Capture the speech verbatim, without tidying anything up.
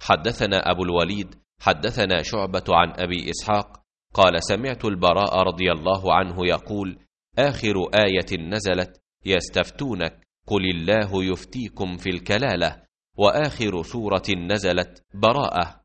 حدثنا أبو الوليد حدثنا شعبة عن أبي إسحاق قال سمعت البراء رضي الله عنه يقول آخر آية نزلت يستفتونك قل الله يفتيكم في الكلالة، وآخر سورة نزلت براءة.